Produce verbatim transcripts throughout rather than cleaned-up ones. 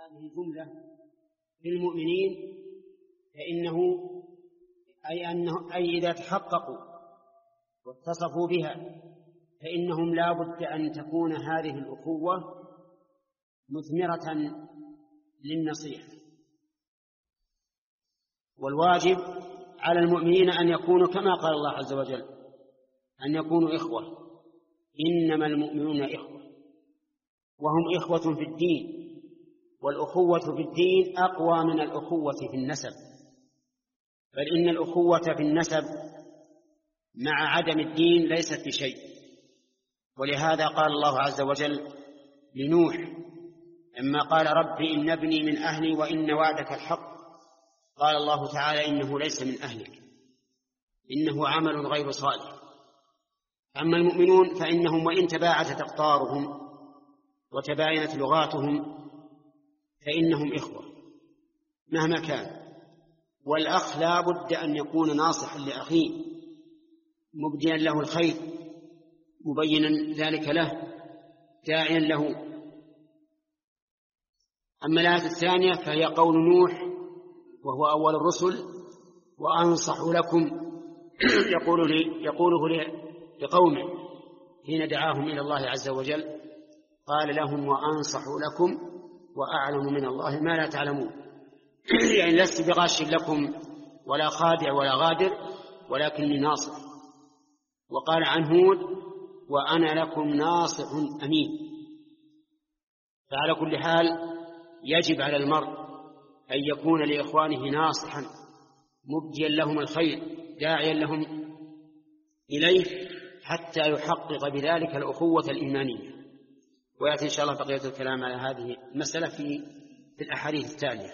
هذه الجملة في المؤمنين فإنه أي, أنه أي إذا تحققوا واتصفوا بها فإنهم لا بد أن تكون هذه الأخوة مثمرة للنصيحة. والواجب على المؤمنين أن يكونوا كما قال الله عز وجل أن يكونوا إخوة، إنما المؤمنون إخوة، وهم إخوة في الدين، والأخوة في الدين أقوى من الأخوة في النسب، بل إن الأخوة في النسب مع عدم الدين ليست بشيء. ولهذا قال الله عز وجل لنوح لما قال رب إن ابني من أهلي وإن وعدك الحق، قال الله تعالى إنه ليس من أهلك، إنه عمل غير صالح. أما المؤمنون فإنهم وإن تباعدت أقطارهم وتباينت لغاتهم فإنهم إخوة مهما كان. والأخ لا بد أن يكون ناصحا لأخيه مبديا له الخير مبينا ذلك له داعيا له. أما الآية الثانية فهي قول نوح وهو أول الرسل وأنصح لكم يقول لي يقوله لقومه حين دعاهم إلى الله عز وجل، قال لهم وأنصح لكم وأعلم من الله ما لا تعلمون، يعني لست بغاش لكم ولا خادع ولا غادر ولكني ناصح. وقال عن هود وأنا لكم ناصح أمين. فعلى كل حال يجب على المرء أن يكون لإخوانه ناصحا مبديا لهم الخير داعيا لهم إليه حتى يحقق بذلك الأخوة الإيمانية. ويأتي إن شاء الله بقية الكلام على هذه المسألة في في الأحاديث التالية.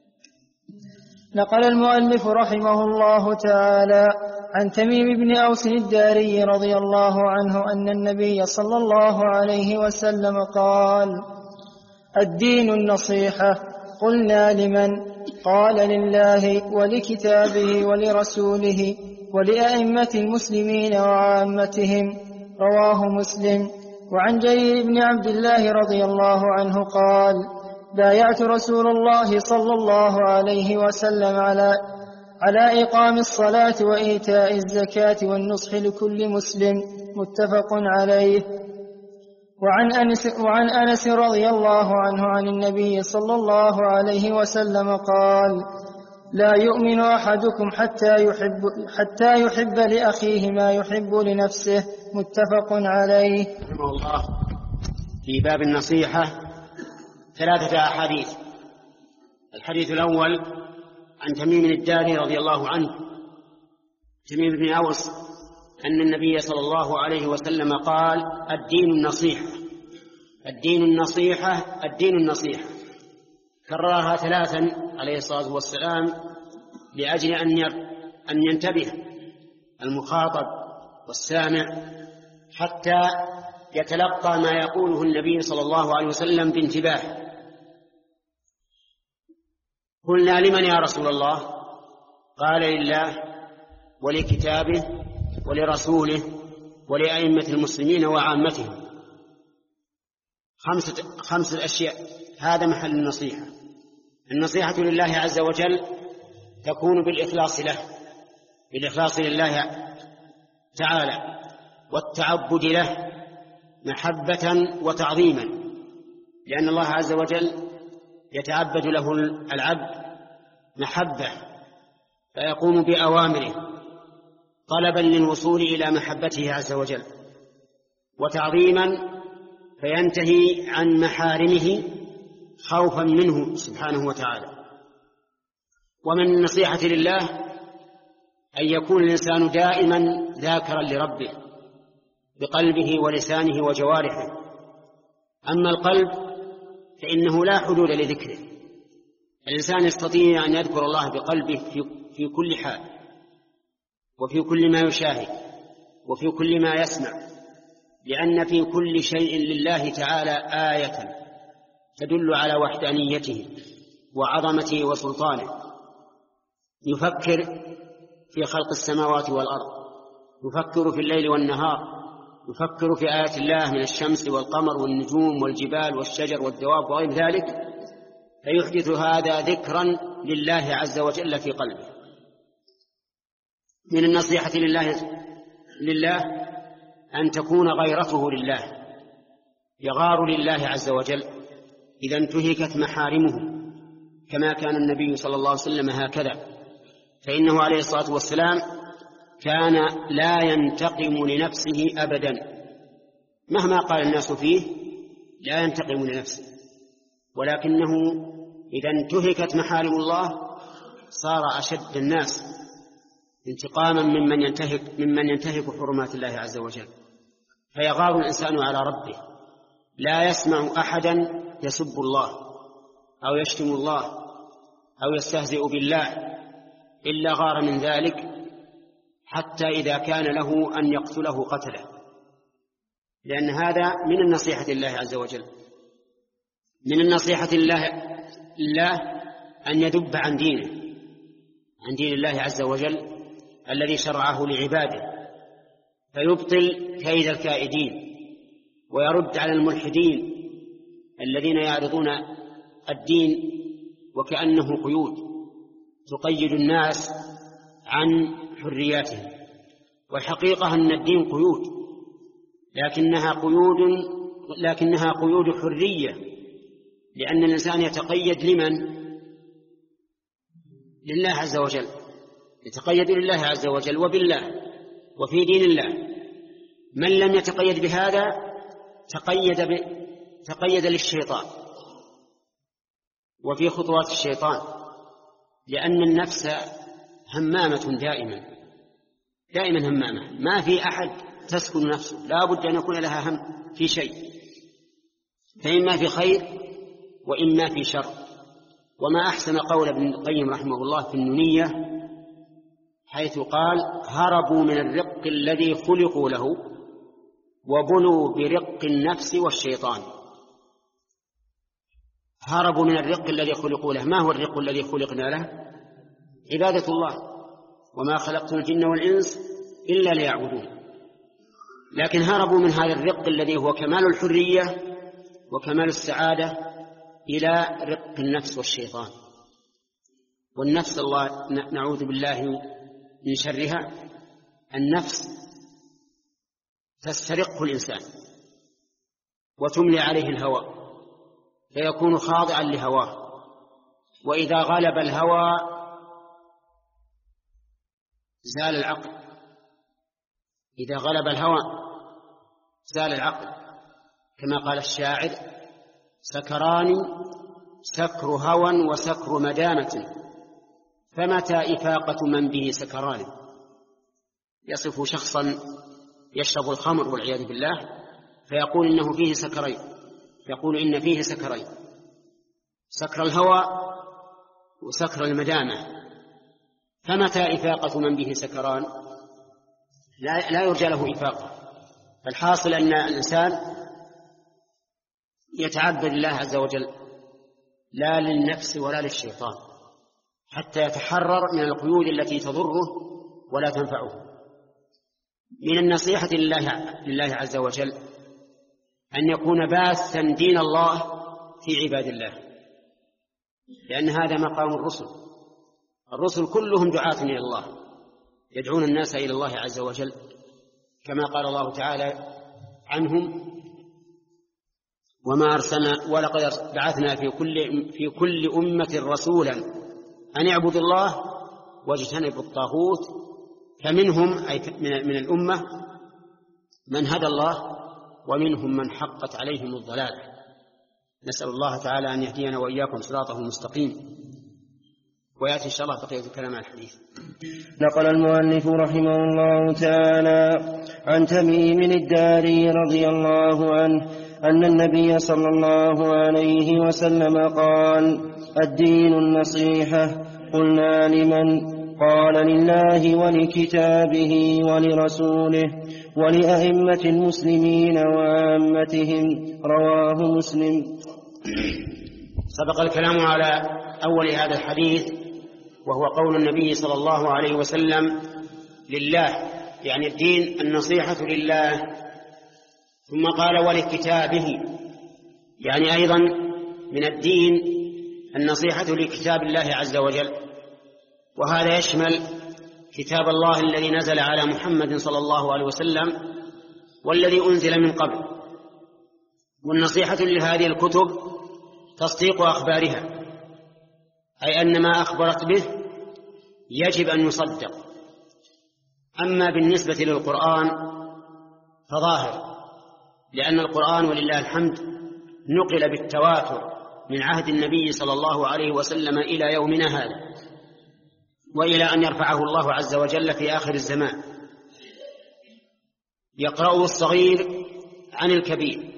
نقل المؤلف رحمه الله تعالى عن تميم بن أوس الداري رضي الله عنه أن النبي صلى الله عليه وسلم قال الدين النصيحة. قلنا لمن؟ قال لله ولكتابه ولرسوله ولأئمة المسلمين وعامتهم. رواه مسلم. وعن جرير بن عبد الله رضي الله عنه قال بايعت رسول الله صلى الله عليه وسلم على على إقام الصلاة وإيتاء الزكاة والنصح لكل مسلم. متفق عليه. وعن أنس, وعن أنس رضي الله عنه عن النبي صلى الله عليه وسلم قال لا يؤمن أحدكم حتى يحب, حتى يحب لأخيه ما يحب لنفسه. متفق عليه. رحمه الله في باب النصيحة ثلاثة أحاديث. الحديث الأول عن تميم الداري رضي الله عنه تميم بن أوس أن النبي صلى الله عليه وسلم قال الدين النصيحة الدين النصيحة الدين النصيحة. كررها ثلاثا عليه الصلاة والسلام لأجل أن ينتبه المخاطب والسامع حتى يتلقى ما يقوله النبي صلى الله عليه وسلم بانتباه. قلنا لمن يا رسول الله؟ قال لله ولكتابه ولرسوله ولأئمة المسلمين وعامتهم. خمسة, خمسة أشياء هذا محل النصيحة. النصيحة لله عز وجل تكون بالإخلاص له بالإخلاص لله تعالى والتعبد له محبة وتعظيما، لأن الله عز وجل يتعبد له العبد محبة فيقوم بأوامره طلبا للوصول إلى محبته عز وجل، وتعظيما فينتهي عن محارمه خوفا منه سبحانه وتعالى. ومن النصيحة لله أن يكون الإنسان دائما ذاكرا لربه بقلبه ولسانه وجوارحه. أما القلب فإنه لا حدود لذكره. الإنسان يستطيع أن يذكر الله بقلبه في, في كل حال وفي كل ما يشاهد وفي كل ما يسمع، لأن في كل شيء لله تعالى آية تدل على وحدانيته وعظمته وسلطانه. يفكر في خلق السماوات والأرض، يفكر في الليل والنهار، يفكر في آيات الله من الشمس والقمر والنجوم والجبال والشجر والدواب وغير ذلك، فيحدث هذا ذكرا لله عز وجل في قلبه. من النصيحة لله, لله أن تكون غيرته لله، يغار لله عز وجل إذا انتهكت محارمه، كما كان النبي صلى الله عليه وسلم هكذا، فإنه عليه الصلاة والسلام كان لا ينتقم لنفسه أبدا، مهما قال الناس فيه لا ينتقم لنفسه، ولكنه إذا انتهكت محارم الله صار أشد الناس انتقاما ممن ينتهك, ممن ينتهك حرمات الله عز وجل. فيغار الإنسان على ربه، لا يسمع أحدا يسب الله أو يشتم الله أو يستهزئ بالله إلا غار من ذلك، حتى إذا كان له أن يقتله قتله، لأن هذا من النصيحة لله عز وجل. من النصيحة لله, لله أن يدب عن دينه، عن دين الله عز وجل الذي شرعه لعباده، فيبطل كيد الكائدين ويرد على الملحدين الذين يعرضون الدين وكأنه قيود تقيد الناس عن حرياتهم، والحقيقة أن الدين قيود، لكنها قيود لكنها قيود حرية، لأن الإنسان يتقيد لمن؟ لله عز وجل، يتقيد لله عز وجل وبالله وفي دين الله. من لم يتقيد بهذا تقيد, ب... تقيد للشيطان وفي خطوات الشيطان، لأن النفس همامة دائما دائما همامة، ما في أحد تسكن نفسه، لا بد أن يكون لها هم في شيء، فإما في خير وإما في شر. وما أحسن قول ابن القيم رحمه الله في النونية حيث قال: هربوا من الرق الذي خلقوا له وبلوا برق النفس والشيطان. هربوا من الرق الذي خلقوا له. ما هو الرق الذي خلقنا له؟ عبادة الله، وما خلقت الجن والإنس إلا ليعبدون. لكن هربوا من هذا الرق الذي هو كمال الحرية وكمال السعادة إلى رق النفس والشيطان. والنفس الله نعوذ بالله من شرها، النفس تسترقه الإنسان وتملي عليه الهوى فيكون خاضعا لهواه، وإذا غلب الهوى زال العقل، إذا غلب الهوى زال العقل، كما قال الشاعر: سكران سكر هوى وسكر مدامة، فمتى إفاقة من به سكران. يصف شخصا يشرب الخمر والعياذ بالله فيقول إنه فيه سكرين، يقول إن فيه سكرين: سكر الهوى وسكر المدامة، فمتى إفاقة من به سكران. لا, لا يرجى له إفاقة. فالحاصل أن الإنسان يتعبد الله عز وجل لا للنفس ولا للشيطان، حتى يتحرر من القيود التي تضره ولا تنفعه. من النصيحة لله, لله عز وجل أن يكون باثا دين الله في عباد الله، لأن هذا مقام الرسل. الرسل كلهم دعاة إلى الله، يدعون الناس إلى الله عز وجل، كما قال الله تعالى عنهم: وما أرسلنا ولقد بعثنا في كل, في كل أمة رسولا أن اعبدوا الله واجتنبوا الطاغوت. فمنهم أي من الأمة من هدى الله ومنهم من حقت عليهم الضلالة. نسأل الله تعالى أن يهدينا وإياكم صراطه المستقيم. ويأتي إن شاء الله بقية الكلام على الحديث. نقل المؤلف رحمه الله تعالى عن تميم الداري رضي الله عنه أن النبي صلى الله عليه وسلم قال: الدين النصيحة. قلنا: لمن؟ قال: لله ولكتابه ولرسوله ولأئمة المسلمين وعامتهم. رواه مسلم. سبق الكلام على أول هذا الحديث، وهو قول النبي صلى الله عليه وسلم: لله، يعني الدين النصيحة لله. ثم قال: ولكتابه، يعني أيضا من الدين النصيحة لكتاب الله عز وجل، وهذا يشمل كتاب الله الذي نزل على محمد صلى الله عليه وسلم والذي أنزل من قبل. والنصيحة لهذه الكتب تصديق أخبارها، أي أن ما أخبرت به يجب أن يصدق. أما بالنسبة للقرآن فظاهر، لأن القرآن ولله الحمد نقل بالتواتر من عهد النبي صلى الله عليه وسلم إلى يومنا هذا، وإلى أن يرفعه الله عز وجل في آخر الزمان، يقرأه الصغير عن الكبير.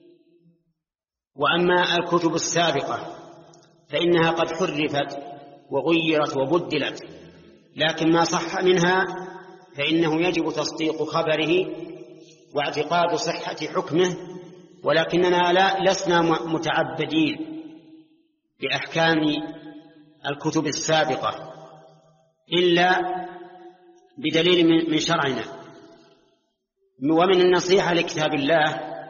وأما الكتب السابقة فإنها قد حرفت وغيرت وبدلت، لكن ما صح منها فإنه يجب تصديق خبره واعتقاد صحة حكمه، ولكننا لا لسنا متعبدين بأحكام الكتب السابقة إلا بدليل من شرعنا. ومن النصيحة لكتاب الله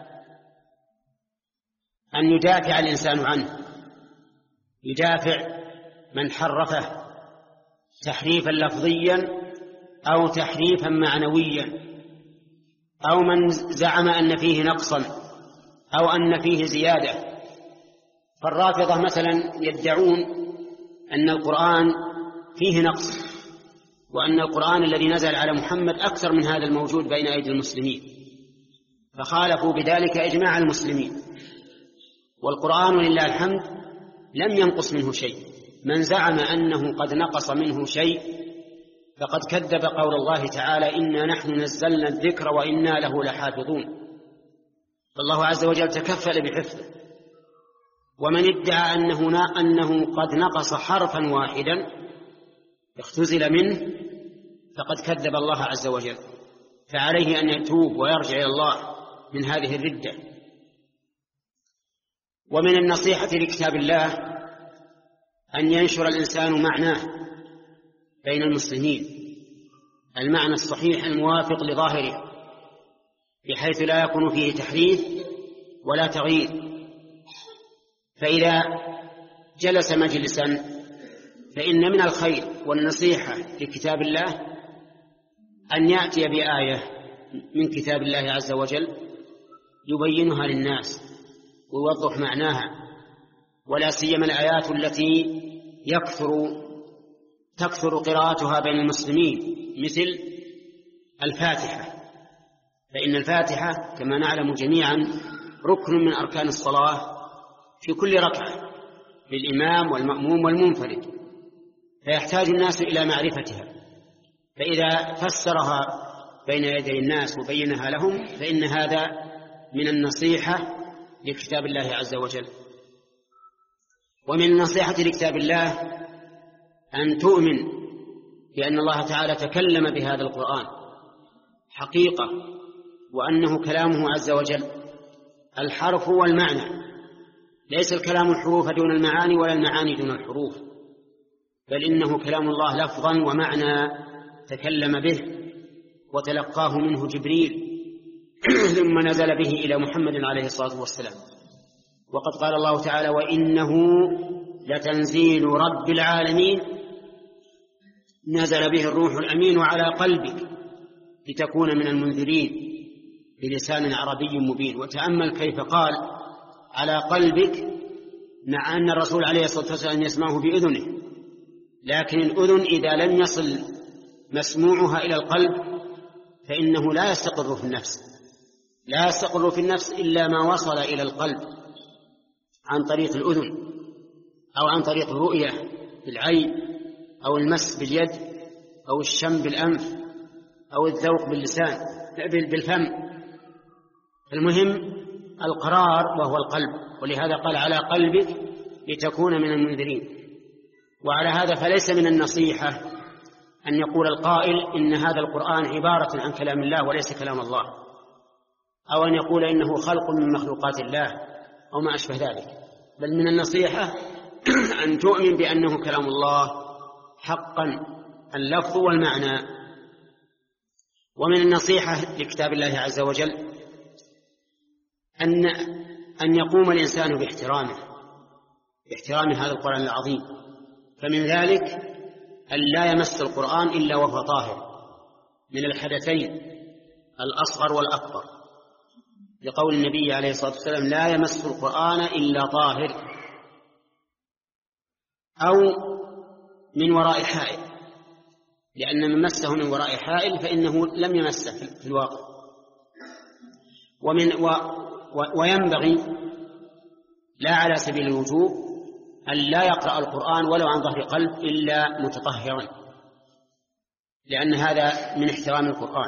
أن يدافع الإنسان عنه، يدافع من حرفه تحريفا لفظيا أو تحريفا معنويا، أو من زعم أن فيه نقصا أو أن فيه زيادة. فالرافضة مثلا يدعون أن القرآن فيه نقص، وأن القرآن الذي نزل على محمد أكثر من هذا الموجود بين أيدي المسلمين، فخالفوا بذلك إجماع المسلمين. والقرآن لله الحمد لم ينقص منه شيء. من زعم أنه قد نقص منه شيء فقد كذب قول الله تعالى: إنا نحن نزلنا الذكر وإنا له لحافظون. فالله عز وجل تكفل بحفظه. ومن ادعى أنه, أنه قد نقص حرفا واحدا اختزل منه فقد كذب الله عز وجل، فعليه أن يتوب ويرجع إلى الله من هذه الردة. ومن النصيحة لكتاب الله أن ينشر الإنسان معناه بين المسلمين، المعنى الصحيح الموافق لظاهره، بحيث لا يكون فيه تحريف ولا تغيير. فإذا جلس مجلسا فإن من الخير والنصيحة لكتاب الله أن يأتي بآية من كتاب الله عز وجل يبينها للناس ويوضح معناها، ولا سيما الآيات التي يكثر تكثر قراءتها بين المسلمين، مثل الفاتحة. فإن الفاتحة كما نعلم جميعا ركن من أركان الصلاة في كل ركعة للإمام والمأموم والمنفرد، فيحتاج الناس إلى معرفتها. فإذا فسرها بين يدي الناس وبينها لهم فإن هذا من النصيحة لكتاب الله عز وجل. ومن النصيحة لكتاب الله أن تؤمن بأن الله تعالى تكلم بهذا القرآن حقيقة، وأنه كلامه عز وجل الحرف والمعنى، ليس الكلام الحروف دون المعاني ولا المعاني دون الحروف، بل إنه كلام الله لفظا ومعنى تكلم به وتلقاه منه جبريل ثم نزل به إلى محمد عليه الصلاة والسلام. وقد قال الله تعالى: وإنه لتنزيل رب العالمين نزل به الروح الأمين على قلبك لتكون من المنذرين بلسان عربي مبين. وتأمل كيف قال على قلبك، مع أن الرسول عليه الصلاة والسلام يسمعه بأذنه، لكن الأذن إذا لم يصل مسموعها إلى القلب فإنه لا يستقر في النفس، لا يستقر في النفس إلا ما وصل إلى القلب عن طريق الأذن، أو عن طريق الرؤية بالعين، أو المس باليد، أو الشم بالأنف، أو الذوق باللسان بالفم. المهم القرار وهو القلب، ولهذا قال على قلبك لتكون من المنذرين. وعلى هذا فليس من النصيحة أن يقول القائل إن هذا القرآن عبارة عن كلام الله وليس كلام الله، أو أن يقول إنه خلق من مخلوقات الله أو ما أشبه ذلك، بل من النصيحة أن تؤمن بأنه كلام الله حقا اللفظ والمعنى. ومن النصيحة لكتاب الله عز وجل أن أن يقوم الإنسان باحترامه باحترام هذا القرآن العظيم. فمن ذلك أن لا يمس القرآن إلا وهو طاهر من الحدثين الأصغر والأكبر، لقول النبي عليه الصلاة والسلام: لا يمس القرآن إلا طاهر، أو من وراء حائل، لأن من مسه من وراء حائل فإنه لم يمسه في الواقع. ومن و و وينبغي لا على سبيل الوجوب أن لا يقرأ القرآن ولو عن ظهر قلب إلا متطهرا، لأن هذا من احترام القرآن.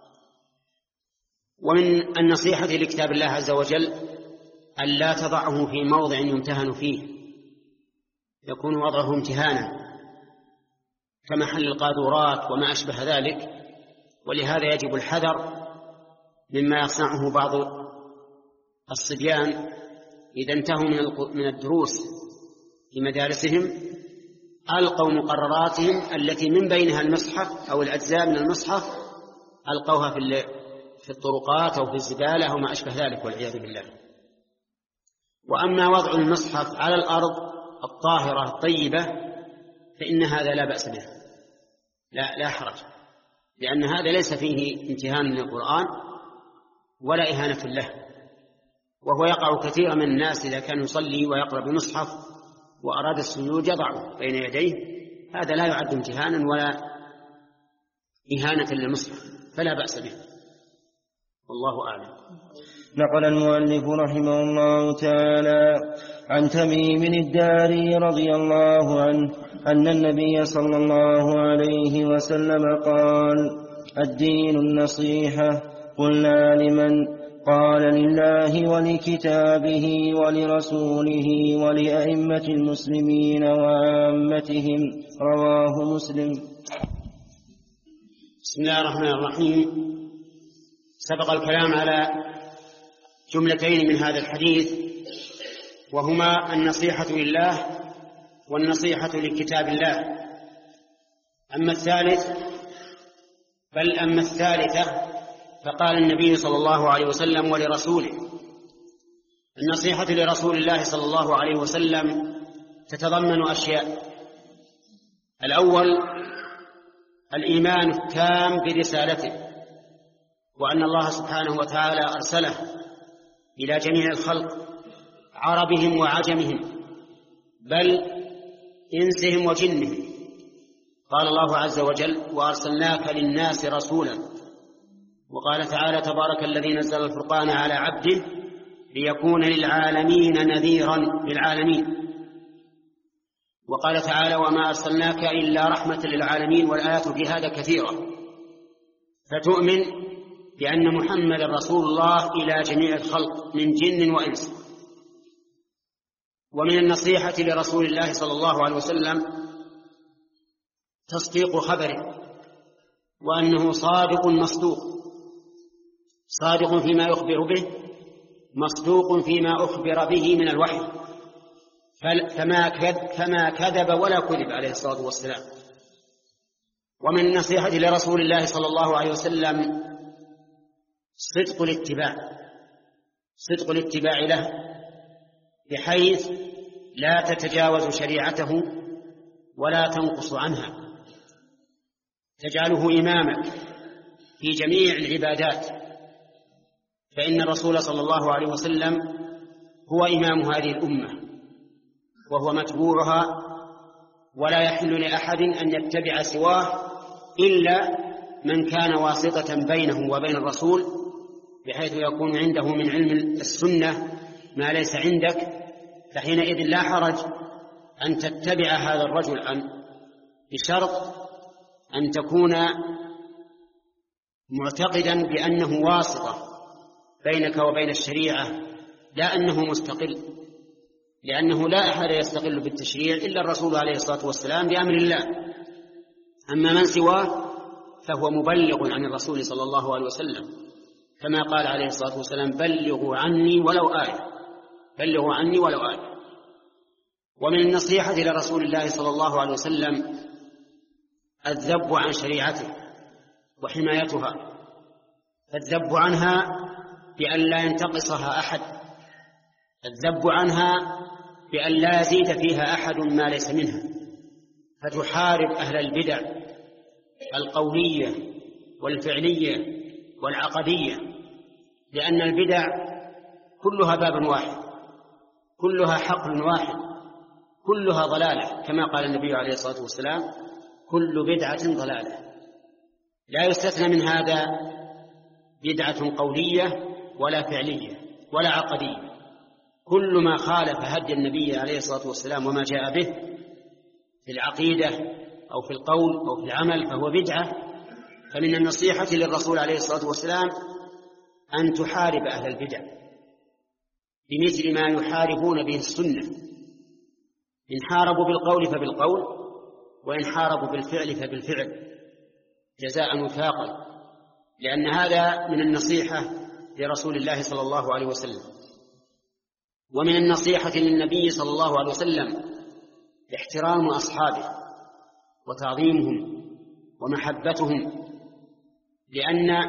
ومن النصيحة لكتاب الله عز وجل أن لا تضعه في موضع يمتهن فيه، يكون وضعه امتهانا كمحل القاذورات وما أشبه ذلك، ولهذا يجب الحذر مما يصنعه بعض الصبيان إذا انتهوا من الدروس في مدارسهم ألقوا مقرراتهم التي من بينها المصحف أو الأجزاء من المصحف ألقوها في الطرقات أو في الزبالة أو ما أشبه ذلك، والعياذ بالله. وأما وضع المصحف على الأرض الطاهرة الطيبة فإن هذا لا بأس به، لا, لا حرج، لأن هذا ليس فيه امتهان للقرآن ولا إهانة له. وهو يقع كثيرا من الناس إذا كان يصلي ويقرأ بمصحف وأراد السجود يضعه بين يديه، هذا لا يعد امتهانا ولا إهانة للمصحف، فلا بأس به، والله أعلم. نقل المؤلف رحمه الله تعالى عن تميم الداري رضي الله عنه أن النبي صلى الله عليه وسلم قال: الدين النصيحة. قلنا: لمن؟ قال: لله ولكتابه ولرسوله ولأئمة المسلمين وعامتهم. رواه مسلم. بسم الله الرحمن الرحيم. سبق الكلام على جملتين من هذا الحديث، وهما النصيحة لله والنصيحة لكتاب الله. أما الثالث بل أما الثالثة فقال النبي صلى الله عليه وسلم: ولرسوله. النصيحة لرسول الله صلى الله عليه وسلم تتضمن أشياء: الأول الإيمان التام برسالته، وأن الله سبحانه وتعالى أرسله إلى جميع الخلق عربهم وعجمهم، بل إنسهم وجنهم. قال الله عز وجل: وأرسلناك للناس رسولا. وقال تعالى: تبارك الذي نزل الفرقان على عبده ليكون للعالمين نذيرا للعالمين. وقال تعالى: وما أرسلناك إلا رحمة للعالمين. والآيات في هذا كثيرة، فتؤمن بأن محمد رسول الله إلى جميع الخلق من جن وإنس. ومن النصيحة لرسول الله صلى الله عليه وسلم تصديق خبره، وأنه صادق مصدوق، صادق فيما يخبر به، مصدوق فيما أخبر به من الوحي، فما كذب ولا كذب عليه الصلاة والسلام. ومن النصيحة لرسول الله صلى الله عليه وسلم صدق الاتباع، صدق الاتباع له، بحيث لا تتجاوز شريعته ولا تنقص عنها، تجعله إمامك في جميع العبادات، فإن الرسول صلى الله عليه وسلم هو إمام هذه الأمة وهو متبوعها، ولا يحل لأحد أن يتبع سواه إلا من كان واسطة بينه وبين الرسول، بحيث يكون عنده من علم السنة ما ليس عندك، فحينئذ لا حرج أن تتبع هذا الرجل، أن بشرط أن تكون معتقدا بأنه واسطة بينك وبين الشريعة، لا أنه مستقل، لأنه لا أحد يستقل بالتشريع إلا الرسول عليه الصلاة والسلام بأمر الله. أما من سواه فهو مبلغ عن الرسول صلى الله عليه وسلم، كما قال عليه الصلاة والسلام: بلغوا عني ولو آية، بلغوا عني ولو آية. ومن النصيحة لرسول الله صلى الله عليه وسلم الذب عن شريعته وحمايتها، الذب عنها بأن لا ينتقصها أحد، الذب عنها بأن لا يزيد فيها أحد ما ليس منها، فتحارب أهل البدع القولية والفعلية والعقدية، لأن البدع كلها باب واحد، كلها حقل واحد، كلها ضلالة، كما قال النبي عليه الصلاة والسلام: كل بدعة ضلالة. لا يستثنى من هذا بدعة قولية ولا فعلية ولا عقدية، كل ما خالف هدي النبي عليه الصلاة والسلام وما جاء به في العقيدة أو في القول أو في العمل فهو بدعة. فمن النصيحة للرسول عليه الصلاة والسلام أن تحارب أهل البدع بمثل ما يحاربون به السنة، إن حاربوا بالقول فبالقول، وإن حاربوا بالفعل فبالفعل، جزاء وفاقا، لأن هذا من النصيحة لرسول الله صلى الله عليه وسلم. ومن النصيحة للنبي صلى الله عليه وسلم احترام أصحابه وتعظيمهم ومحبتهم، لأن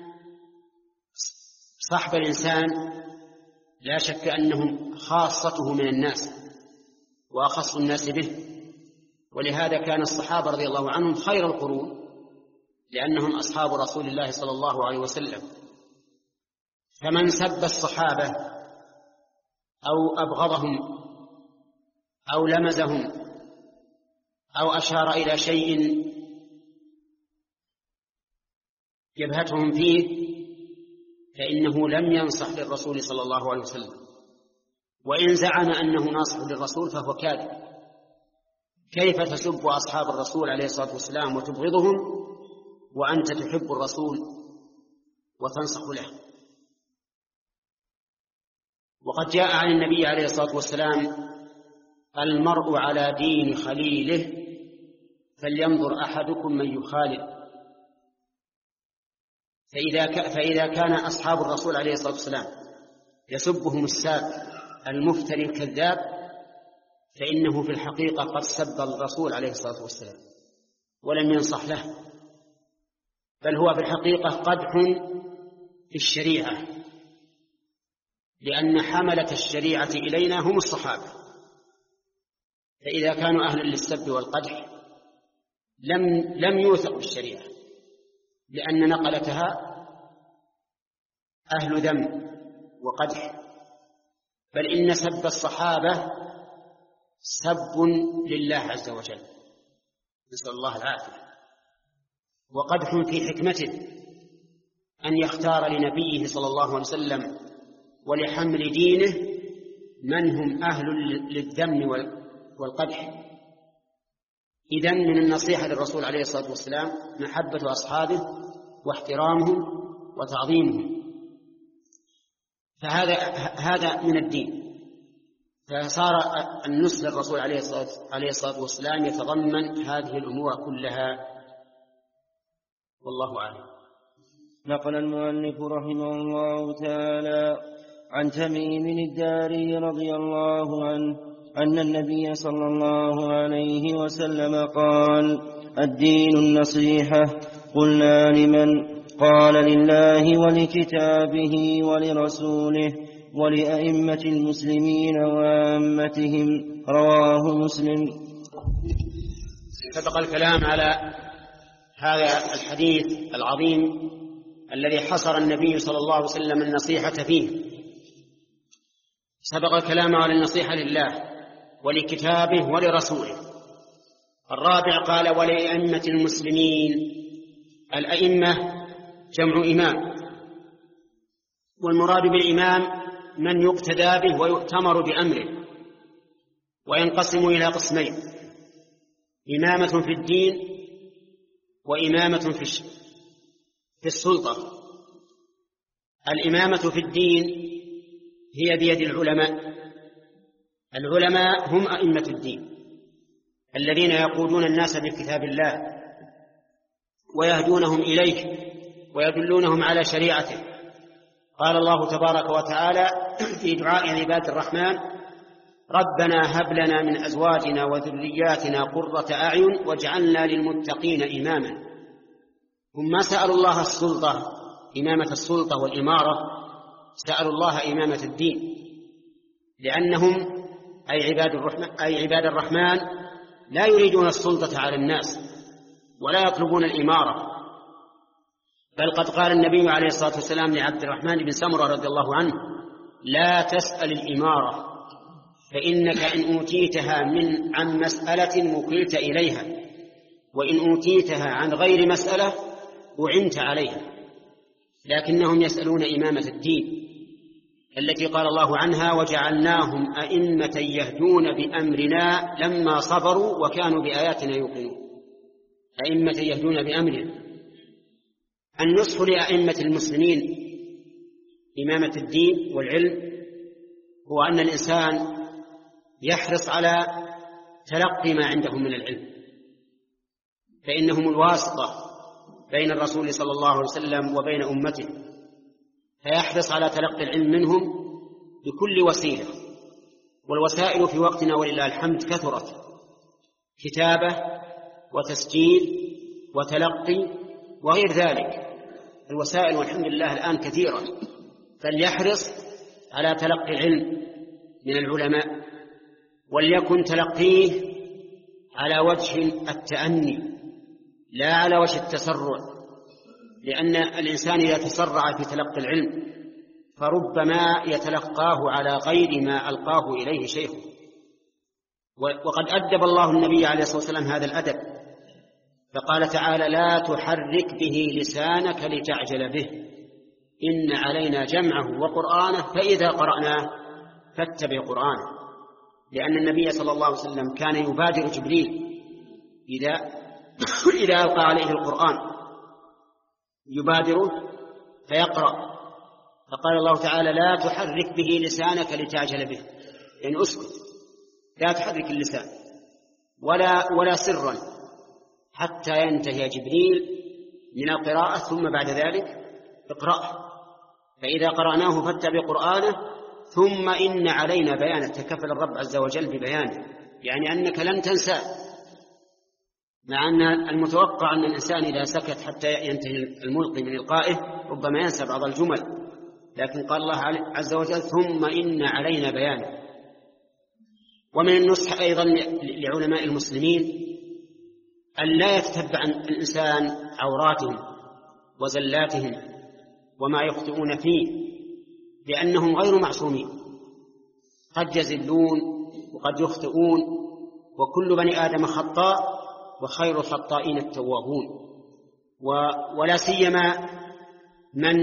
صحب الإنسان لا شك أنهم خاصته من الناس وأخص الناس به، ولهذا كان الصحابة رضي الله عنهم خير القرون، لأنهم أصحاب رسول الله صلى الله عليه وسلم. فمن سب الصحابة أو أبغضهم أو لمزهم أو أشار إلى شيء يبهتهم فيه فإنه لم ينصح للرسول صلى الله عليه وسلم، وإن زعم أنه ناصح للرسول فهو كاذب. كيف تسب أصحاب الرسول عليه الصلاة والسلام وتبغضهم وأنت تحب الرسول وتنصح له؟ وقد جاء عن النبي عليه الصلاة والسلام: المرء على دين خليله فلينظر أحدكم من يخالل. فإذا, ك... فإذا كان أصحاب الرسول عليه الصلاة والسلام يسبهم الساب المفتري الكذاب، فإنه في الحقيقة قد سب الرسول عليه الصلاة والسلام ولم ينصح له، بل هو في الحقيقة قدح في الشريعة، لأن حملة الشريعة إلينا هم الصحابة. فإذا كانوا أهلا للسب والقدح لم, لم يوثق بالشريعة، لأن نقلتها أهل ذم وقدح، بل إن سب الصحابة سب لله عز وجل، نسأل الله العافية، وقدح في حكمته أن يختار لنبيه صلى الله عليه وسلم ولحمل دينه من هم أهل للذم والقدح. إذن من النصيحة للرسول عليه الصلاة والسلام محبة أصحابه واحترامهم وتعظيمهم، فهذا هذا من الدين. فصار النصح للرسول عليه الصلاة, عليه الصلاة والسلام يتضمن هذه الأمور كلها، والله أعلم. نقل المؤلف رحمه الله تعالى عن تميم الداري رضي الله عنه أن النبي صلى الله عليه وسلم قال: الدين النصيحة. قلنا: لمن؟ قال: لله ولكتابه ولرسوله ولأئمة المسلمين وعامتهم. رواه مسلم. سبق الكلام على هذا الحديث العظيم الذي حصر النبي صلى الله عليه وسلم النصيحة فيه. سبق الكلام على النصيحة لله ولكتابه ولرسوله. الرابع قال: ولأئمة المسلمين. الأئمة جمع إمام، والمراد بالإمام من يقتدى به ويؤتمر بأمره، وينقسم إلى قسمين: إمامة في الدين وإمامة في في السلطة. الإمامة في الدين هي بيد العلماء. العلماء هم أئمة الدين الذين يقودون الناس بكتاب الله ويهدونهم إليه ويدلونهم على شريعته. قال الله تبارك وتعالى في دعاء عباد الرحمن: ربنا هب لنا من أزواجنا وذرياتنا قرة أعين واجعلنا للمتقين إماما. هم ما سألوا الله السلطة، إمامة السلطة والإمارة، سألوا الله إمامة الدين، لأنهم أي عباد الرحمن, أي عباد الرحمن لا يريدون السلطة على الناس ولا يطلبون الإمارة، بل قد قال النبي عليه الصلاة والسلام لعبد الرحمن بن سمرة رضي الله عنه: لا تسأل الإمارة، فإنك إن أوتيتها من عن مسألة وكلت إليها، وإن أوتيتها عن غير مسألة أعنت عليها. لكنهم يسألون إمامة الدين التي قال الله عنها: وجعلناهم أئمة يهدون بأمرنا لما صبروا وكانوا بآياتنا يوقنون. أئمة يهدون بأمرنا. النصح لأئمة المسلمين إمامة الدين والعلم هو أن الإنسان يحرص على تلقي ما عندهم من العلم، فإنهم الواسطة بين الرسول صلى الله عليه وسلم وبين أمته، فيحرص على تلقي العلم منهم بكل وسيلة. والوسائل في وقتنا ولله الحمد كثرت: كتابة وتسجيل وتلقي وغير ذلك. الوسائل والحمد لله الآن كثيرة، فليحرص على تلقي العلم من العلماء، وليكن تلقيه على وجه التأني لا على وجه التسرع، لأن الإنسان إذا تسرع في تلقي العلم فربما يتلقاه على غير ما ألقاه إليه شيخه. وقد أدب الله النبي عليه الصلاة والسلام هذا الأدب، فقال تعالى: لا تحرك به لسانك لتعجل به، إن علينا جمعه وقرآنه فإذا قرأناه فاتبع قرآنه. لأن النبي صلى الله عليه وسلم كان يبادر جبريل إذا إذا ألقى عليه القرآن يبادره فيقرأ، فقال الله تعالى: لا تحرك به لسانك لتعجل به، يعني أسكت، لا تحرك اللسان ولا ولا سرا حتى ينتهي جبريل من القراءة، ثم بعد ذلك اقرأه، فإذا قرأناه فاتبع قرآنه ثم إن علينا بيانه. تكفل الرب عز وجل ببيانه، يعني أنك لن تنسى، مع أن المتوقع أن الإنسان إذا سكت حتى ينتهي الملقي من إلقائه ربما ينسى بعض الجمل، لكن قال الله عز وجل: ثم إن علينا بيانه. ومن النصح أيضا لعلماء المسلمين أن لا يتتبع الإنسان عوراتهم وزلاتهم وما يخطئون فيه، لأنهم غير معصومين، قد يزلون وقد يخطئون، وكل بني آدم خطاء وخير الخطائين التوابون. ولا سيما من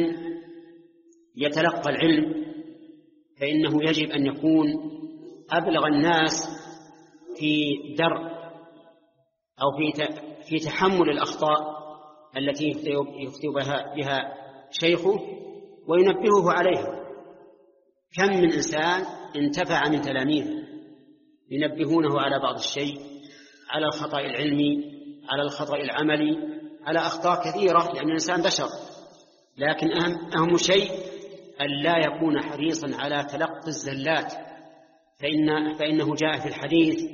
يتلقى العلم فإنه يجب أن يكون أبلغ الناس في درء أو في في تحمل الأخطاء التي يخطئ بها شيخه وينبهه عليها. كم من إنسان انتفع من تلاميذه ينبهونه على بعض الشيء، على الخطأ العلمي، على الخطأ العملي، على أخطاء كثيرة، لأن الإنسان بشر. لكن أهم, أهم شيء أن لا يكون حريصا على تلقي الزلات، فإن فإنه جاء في الحديث: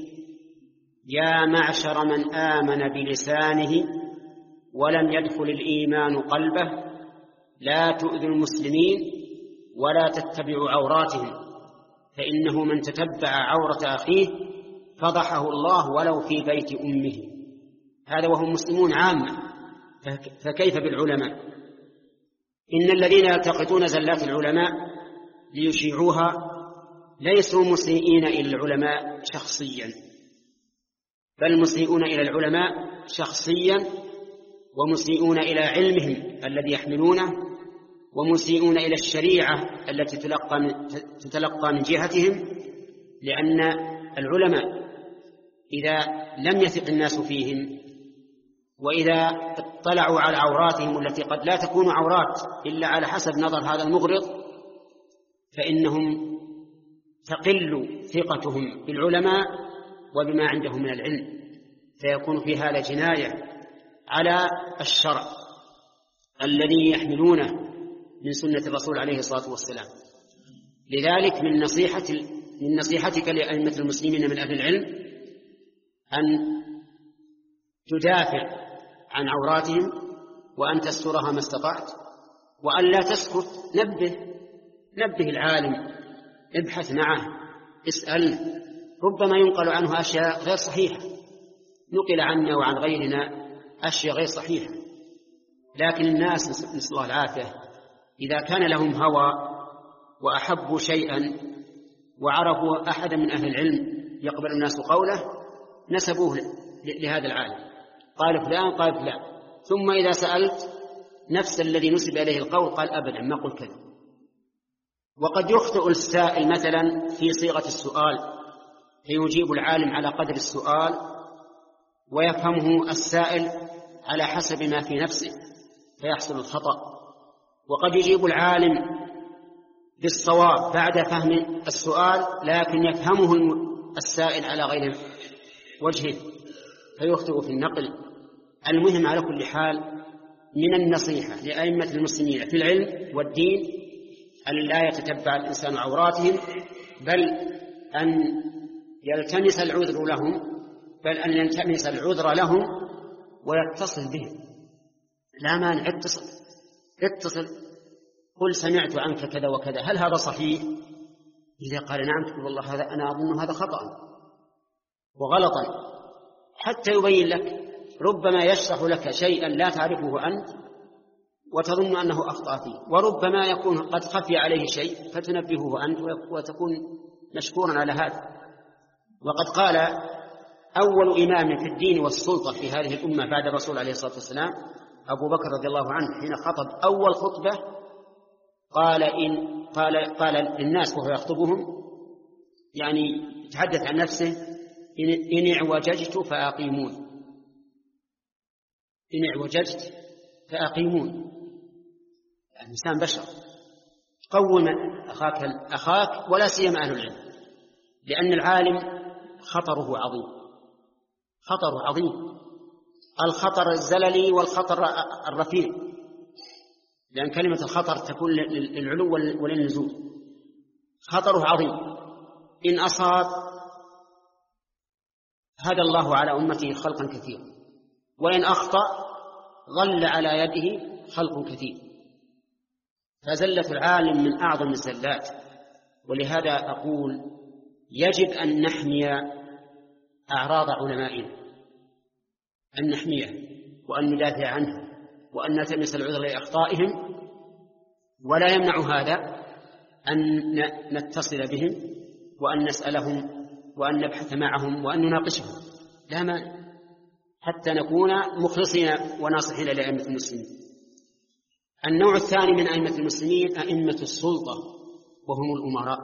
يا معشر من آمن بلسانه ولم يدخل الإيمان قلبه لا تؤذوا المسلمين ولا تتبعوا عوراتهم، فإنه من تتبع عورة أخيه فضحه الله ولو في بيت أمه. هذا وهم مسلمون عامة، فكيف بالعلماء؟ إن الذين يلتقطون زلات العلماء ليشيعوها ليسوا مسيئين إلى العلماء شخصيا، بل مسيئون إلى العلماء شخصيا، ومسيئون إلى علمهم الذي يحملونه، ومسيئون إلى الشريعة التي تلقى من تتلقى من جهتهم. لأن العلماء إذا لم يثق الناس فيهم، وإذا اطلعوا على عوراتهم التي قد لا تكون عورات إلا على حسب نظر هذا المغرض، فإنهم تقل ثقتهم بالعلماء وبما عندهم من العلم، فيكون في هذا جناية على الشرع الذي يحملونه من سنة الرسول عليه الصلاة والسلام. لذلك من نصيحة من نصيحتك لأئمة المسلمين من أهل العلم أن تدافع عن عوراتهم وأن تسترها ما استطعت، وأن لا تسكت. نبه نبه العالم، ابحث معه، اسأل، ربما ينقل عنه أشياء غير صحيحة، نقل عنا وعن غيرنا أشياء غير صحيحة، لكن الناس نسأل الله العافية إذا كان لهم هوى وأحبوا شيئا وعرفوا أحدا من أهل العلم يقبل الناس قوله نسبوه لهذا العالم، قال فلان قال فلان، ثم إذا سألت نفس الذي نسب إليه القول قال أبدا ما قل كذا. وقد يخطئ السائل مثلا في صيغة السؤال فيجيب العالم على قدر السؤال ويفهمه السائل على حسب ما في نفسه فيحصل الخطأ، وقد يجيب العالم بالصواب بعد فهم السؤال لكن يفهمه السائل على غير وجهه فيخطئ في النقل. المهم على كل حال من النصيحة لأئمة المسلمين في العلم والدين أن لا يتتبع الإنسان عوراتهم، بل أن يلتمس العذر لهم بل أن يلتمس العذر لهم ويتصل بهم. لا مانع، اتصل اتصل قل سمعت عنك كذا وكذا، هل هذا صحيح؟ إذا قال نعم تقول والله هذا أنا أظن هذا خطأ وغلطا حتى يبين لك. ربما يشرح لك شيئا لا تعرفه أنت وتظن أنه أخطأ فيه، وربما يكون قد خفي عليه شيء فتنبهه أنت وتكون مشكورا على هذا. وقد قال أول إمام في الدين والسلطة في هذه الأمة بعد الرسول عليه الصلاة والسلام أبو بكر رضي الله عنه حين خطب أول خطبة قال إن قال قال للناس وهو يخطبهم يعني يتحدث عن نفسه إن اعوججت فأقيمون، إن اعوججت فأقيمون. الإنسان بشر، قوم أخاك أخاك ولا سيما أهل العلم، لأن العالم خطره عظيم، خطره عظيم، الخطر الزللي والخطر الرفيع، لأن كلمة الخطر تكون للعلو وللنزول. خطره عظيم، إن أصاب هدى الله على أمته خلقا كثيرا، وإن أخطأ ظل على يده خلق كثير. فزلة العالم من أعظم الزلات، ولهذا أقول يجب أن نحمي أعراض علمائنا، أن نحميها وأن ندافع عنها وأن نلتمس العذر لأخطائهم، ولا يمنع هذا أن نتصل بهم وأن نسألهم وأن نبحث معهم وأن نناقشهم، لا مانع، حتى نكون مخلصين وناصحين لأئمة المسلمين. النوع الثاني من أئمة المسلمين أئمة السلطة وهم الأمراء،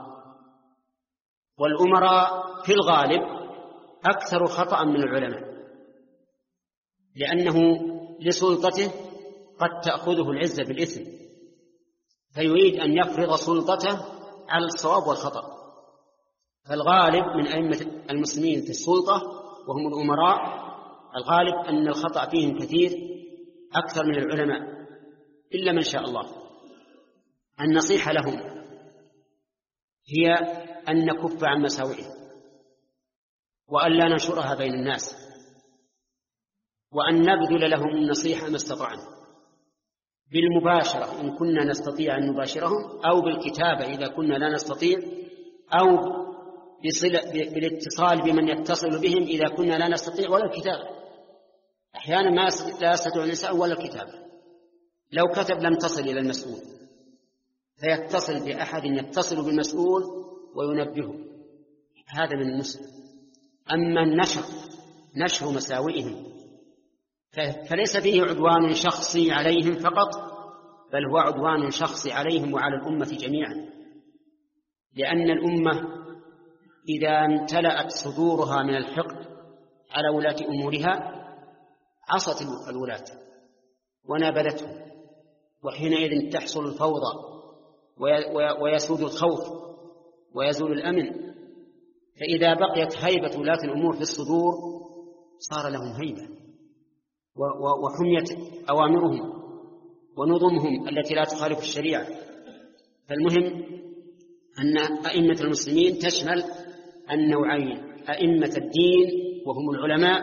والأمراء في الغالب أكثر خطأ من العلماء، لأنه لسلطته قد تأخذه العزة بالإثم فيريد أن يفرض سلطته على الصواب والخطأ. فالغالب من أئمة المسلمين في السلطة وهم الأمراء الغالب أن الخطأ فيهم كثير أكثر من العلماء إلا من شاء الله. النصيحة لهم هي أن نكف عن مساوئهم وأن لا ننشرها بين الناس، وأن نبذل لهم النصيحة ما استطعنا بالمباشرة إن كنا نستطيع أن نباشرهم، أو بالكتابة إذا كنا لا نستطيع، أو بالاتصال بمن يتصل بهم إذا كنا لا نستطيع، ولا الكتابة. أحيانا ما لا يستطيع الإنسان ولا الكتابة، لو كتب لم تصل إلى المسؤول فيتصل بأحد يتصل بالمسؤول وينبهه، هذا من المسلم. أما النشر نشر مساوئهم فليس فيه عدوان شخصي عليهم فقط، بل هو عدوان شخصي عليهم وعلى الأمة جميعا، لأن الأمة إذا امتلأت صدورها من الحقد على ولاة أمورها عصت الولاة ونابذتهم، وحينئذ تحصل الفوضى ويسود الخوف ويزول الأمن. فإذا بقيت هيبة ولاة الأمور في الصدور صار لهم هيبة وحميت أوامرهم ونظمهم التي لا تخالف الشريعة. فالمهم أن أئمة المسلمين تشمل النوعين: أئمة الدين وهم العلماء،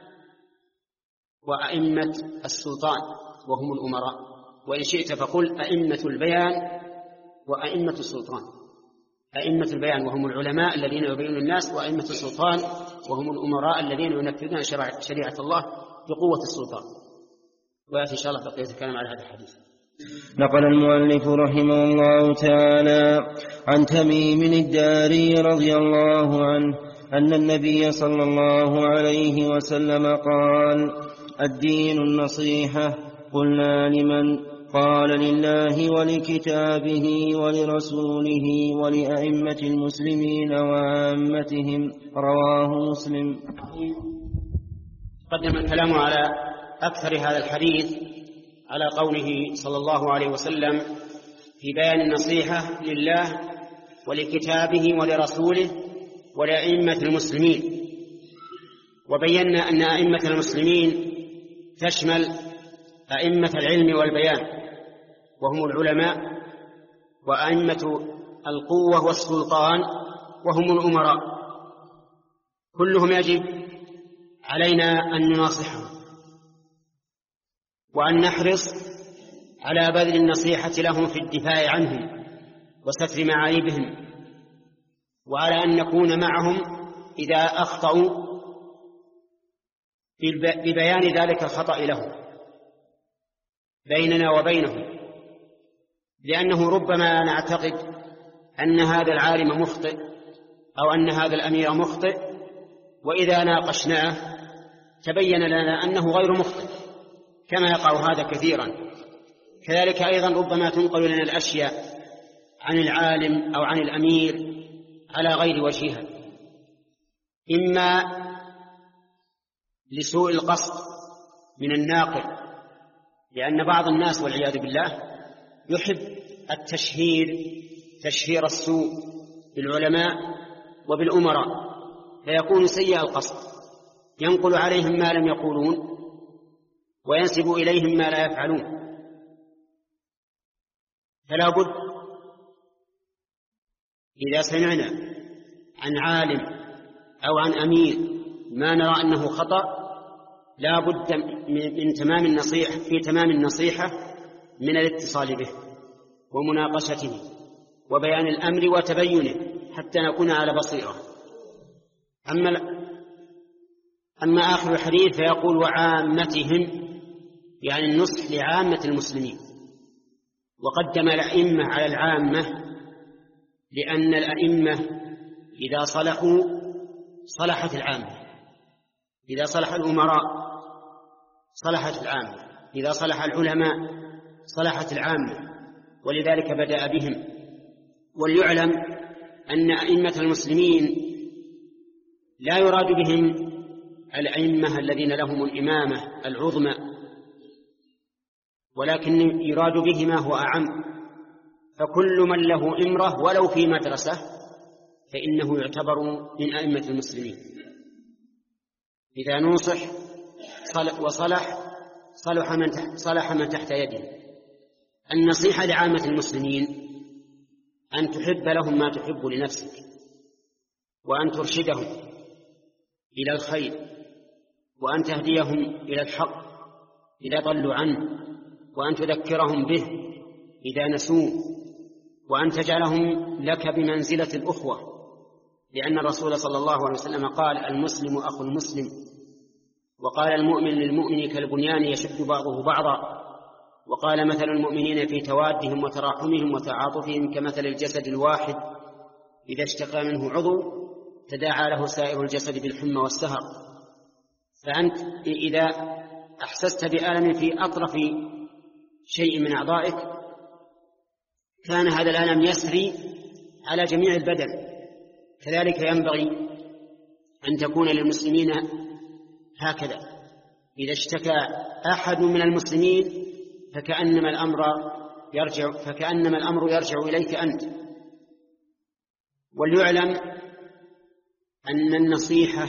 وأئمة السلطان وهم الأمراء، وإن شئت فقل أئمة البيان وأئمة السلطان. أئمة البيان وهم العلماء الذين يبينون الناس، وأئمة السلطان وهم الأمراء الذين ينفذون شريعة الله بقوة السلطان. ويأتي إن شاء الله بقية الكلام على هذا الحديث. نقل المؤلف رحمه الله تعالى عن تميم الداري رضي الله عنه أن النبي صلى الله عليه وسلم قال: الدين النصيحة. قلنا: لمن؟ قال: لله ولكتابه ولرسوله ولأئمة المسلمين وعامتهم. رواه مسلم. قدم الكلام على أكثر هذا الحديث على قوله صلى الله عليه وسلم في بيان النصيحة لله ولكتابه ولرسوله ولأئمة المسلمين، وبينا أن أئمة المسلمين تشمل أئمة العلم والبيان وهم العلماء، وأئمة القوة والسلطان وهم الأمراء، كلهم يجب علينا أن نناصحهم وأن نحرص على بذل النصيحة لهم في الدفاع عنهم وستر معايبهم، وعلى أن نكون معهم إذا أخطأوا ببيان ذلك الخطأ لهم بيننا وبينهم، لأنه ربما نعتقد أن هذا العالم مخطئ أو أن هذا الأمير مخطئ، وإذا ناقشناه تبين لنا أنه غير مخطئ، كما يقع هذا كثيرا. كذلك أيضا ربما تنقل لنا الأشياء عن العالم أو عن الأمير على غير وجهها، إما لسوء القصد من الناقل، لأن بعض الناس والعياذ بالله يحب التشهير تشهير السوء بالعلماء وبالأمراء، فيكون سيء القصد، ينقل عليهم ما لم يقولون وينسب إليهم ما لا يفعلون. فلا بد إذا سمعنا عن عالم أو عن أمير ما نرى أنه خطأ، لا بد من تمام النصيحة في تمام النصيحة من الاتصال به ومناقشته وبيان الأمر وتبينه حتى نكون على بصيرة. أما أما آخر الحديث فيقول: وعامتهم، يعني النصح لعامة المسلمين، وقدم الأئمة على العامة، لأن الأئمة إذا صلحوا صلحت العامة، إذا صلح الأمراء صلحت العامة، إذا صلح العلماء صلحت العامة، ولذلك بدأ بهم. وليعلم أن أئمة المسلمين لا يراد بهم الأئمة الذين لهم الإمامة العظمى، ولكن يراد به ما هو أعم، فكل من له إمرة ولو في مدرسة فإنه يعتبر من أئمة المسلمين. إذا نوصح وصلح صلح من تحت, صلح من تحت يده. النصيحة لعامة المسلمين أن تحب لهم ما تحب لنفسك، وأن ترشدهم إلى الخير، وأن تهديهم إلى الحق إذا ضلوا عنه، وأن تذكرهم به إذا نسوه، وأن تجعلهم لك بمنزلة الأخوة، لأن الرسول صلى الله عليه وسلم قال: المسلم أخو المسلم، وقال: المؤمن للمؤمن كالبنيان يشد بعضه بعضا، وقال: مثل المؤمنين في توادهم وتراحمهم وتعاطفهم كمثل الجسد الواحد إذا اشتكى منه عضو تداعى له سائر الجسد بالحمى والسهر. فأنت إذا أحسست بألم في أطرف شيء من أعضائك كان هذا الألم يسري على جميع البدن، كذلك ينبغي أن تكون للمسلمين هكذا. إذا اشتكى أحد من المسلمين فكأنما الأمر يرجع فكأنما الأمر يرجع إليك أنت. وليعلم أن النصيحة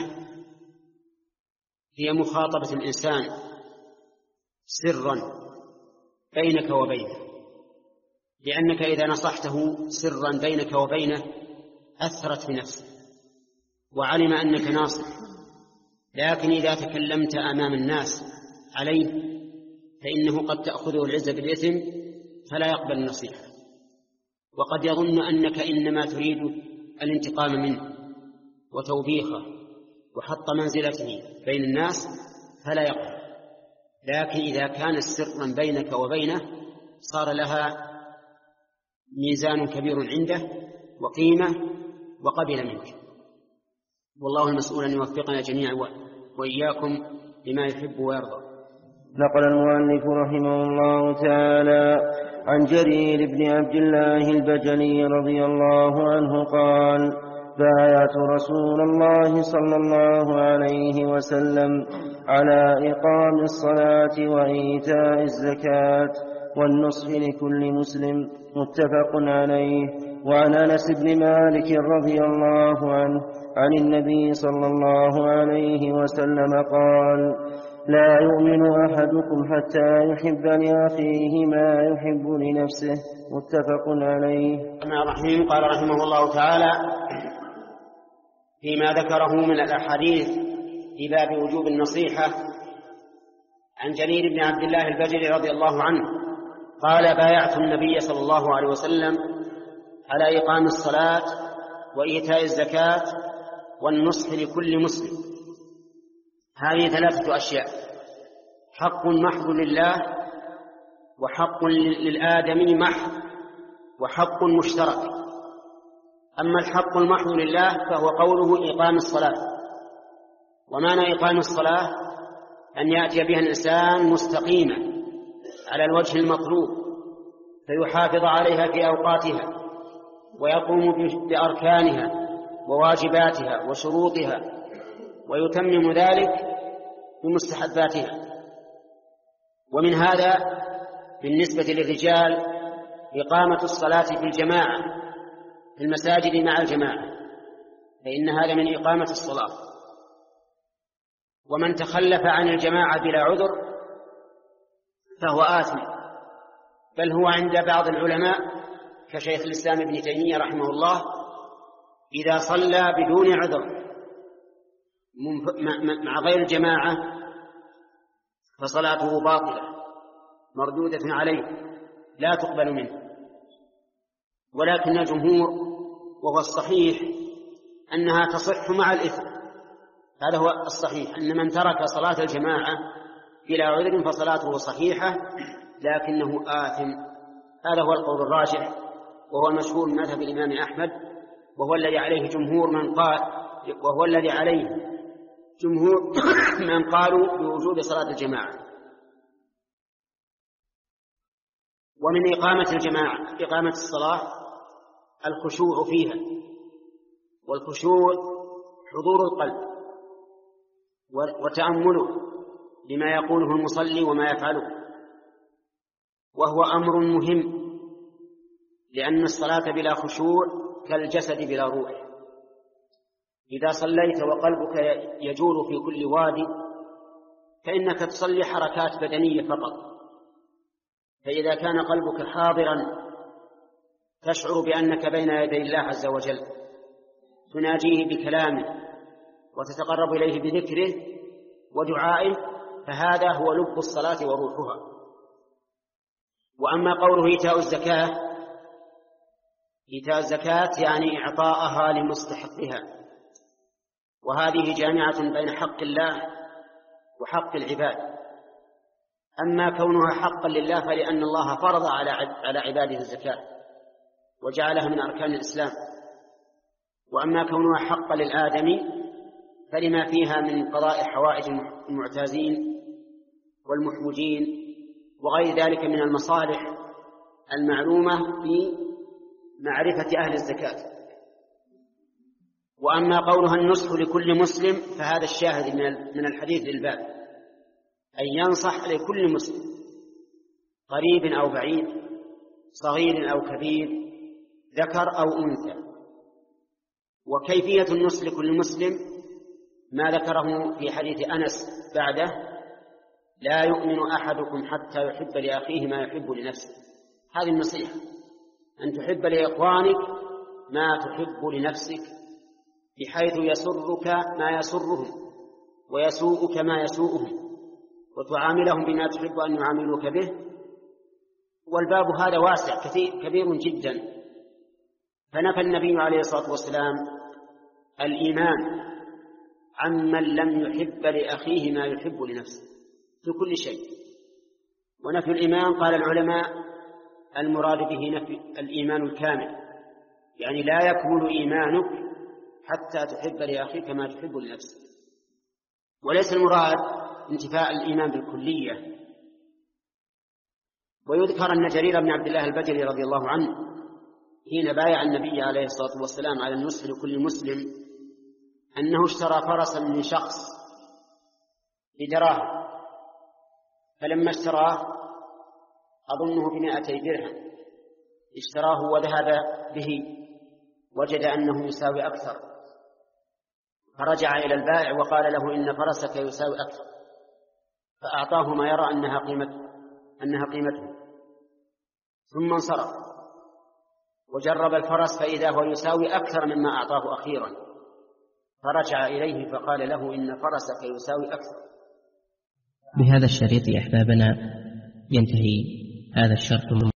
هي مخاطبة الإنسان سرا بينك وبينه، لأنك إذا نصحته سرا بينك وبينه أثرت في نفسه وعلم أنك ناصح. لكن إذا تكلمت أمام الناس عليه فإنه قد تأخذه العزة بالإثم فلا يقبل النصيحة. وقد يظن أنك إنما تريد الانتقام منه وتوبيخه وحط منزلته بين الناس فلا يقبل. لكن إذا كان سرا بينك وبينه صار لها ميزان كبير عنده وقيمة وقبل منك. والله المسؤول أن يوفقنا جميعا وإياكم لما يحب ويرضى. نقل المؤلف رحمه الله تعالى عن جرير بن عبد الله البجلي رضي الله عنه قال: بايعت رسول الله صلى الله عليه وسلم على إقام الصلاة وإيتاء الزكاة والنصح لكل مسلم، متفق عليه. وعن أنس بن مالك رضي الله عنه عن النبي صلى الله عليه وسلم قال: لا يؤمن أحدكم حتى يحب لأخيه ما يحب لنفسه، متفق عليه. الرحيم قال رحمه الله تعالى فيما ذكره من الأحاديث في باب وجوب النصيحة عن جرير بن عبد الله البجلي رضي الله عنه قال: بايعت النبي صلى الله عليه وسلم على إقام الصلاة وإيتاء الزكاة والنصح لكل مسلم. هذه ثلاثة أشياء: حق محض لله، وحق للآدمي محض، وحق مشترك. أما الحق المحض لله فهو قوله إقام الصلاة. ومعنى إقام الصلاة أن يأتي بها الإنسان مستقيمة على الوجه المطلوب فيحافظ عليها في أوقاتها ويقوم بأركانها وواجباتها وشروطها ويتمم ذلك بمستحباتها. ومن هذا بالنسبة للرجال إقامة الصلاة في الجماعة في المساجد مع الجماعة، فإن هذا من إقامة الصلاة. ومن تخلف عن الجماعة بلا عذر فهو آثم، بل هو عند بعض العلماء كشيخ الإسلام ابن تيمية رحمه الله إذا صلى بدون عذر مع غير الجماعة فصلاته باطلة مردودة عليه لا تقبل منه. ولكن الجمهور وهو الصحيح أنها تصح مع الإثم. هذا هو الصحيح، أن من ترك صلاة الجماعة بلا عذر فصلاته صحيحة لكنه آثم. هذا هو القول الراجح وهو المشهور من مذهب الإمام أحمد، وهو الذي عليه جمهور من قال وهو الذي عليه جمهور من قالوا بوجوب صلاة الجماعة. ومن إقامة الجماعة إقامة الصلاة الخشوع فيها، والخشوع حضور القلب وتأمله لما يقوله المصلي وما يفعله، وهو أمر مهم، لأن الصلاة بلا خشوع كالجسد بلا روح. إذا صليت وقلبك يجول في كل وادي فإنك تصلي حركات بدنية فقط. فإذا كان قلبك حاضرا تشعر بأنك بين يدي الله عز وجل تناجيه بكلامه وتتقرب إليه بذكره ودعائه، فهذا هو لب الصلاة وروحها. وأما قوله إيتاء الزكاة، إيتاء الزكاة يعني إعطاءها لمستحقها، وهذه جامعة بين حق الله وحق العباد. أما كونها حقا لله فلأن الله فرض على عباده الزكاة وجعلها من أركان الإسلام. وأما كونها حقا للآدمي فلما فيها من قضاء حوائج المعتازين والمحوجين وغير ذلك من المصالح المعلومة في معرفة أهل الزكاة. وأما قولها النصح لكل مسلم فهذا الشاهد من الحديث للباب، أن ينصح لكل مسلم قريب أو بعيد، صغير أو كبير، ذكر أو أنثى. وكيفية النصح لكل مسلم ما ذكره في حديث أنس بعده: لا يؤمن أحدكم حتى يحب لأخيه ما يحب لنفسه. هذه النصيحة، أن تحب لإخوانك ما تحب لنفسك، بحيث يسرك ما يسرهم ويسوءك ما يسوءهم، وتعاملهم بما تحب أن يعاملوك به. والباب هذا واسع كثير كبير جدا، فنفى النبي عليه الصلاة والسلام الإيمان عمن لم يحب لأخيه ما يحب لنفسه في كل شيء. ونفي الإيمان قال العلماء المراد به نفي الإيمان الكامل، يعني لا يكمل إيمانك حتى تحب لأخيك ما تحب لنفسك. وليس المراد انتفاء الإيمان بالكلية. ويذكر أن جرير بن عبد الله البجلي رضي الله عنه حين بايع النبي عليه الصلاة والسلام على النصح لكل مسلم أنه اشترى فرسا من شخص بدراهم، فلما اشتراه أظنه بمائتي درهم اشتراه وذهب به وجد أنه يساوي أكثر، فرجع إلى البائع وقال له إن فرسك يساوي أكثر، فأعطاه ما يرى أنها قيمته أنها قيمته ثم انصرف وجرب الفرس فإذا هو يساوي أكثر مما أعطاه أخيرا، فرجع إليه فقال له إن فرسك يساوي أكثر. بهذا الشريط يا أحبابنا ينتهي هذا الشرط.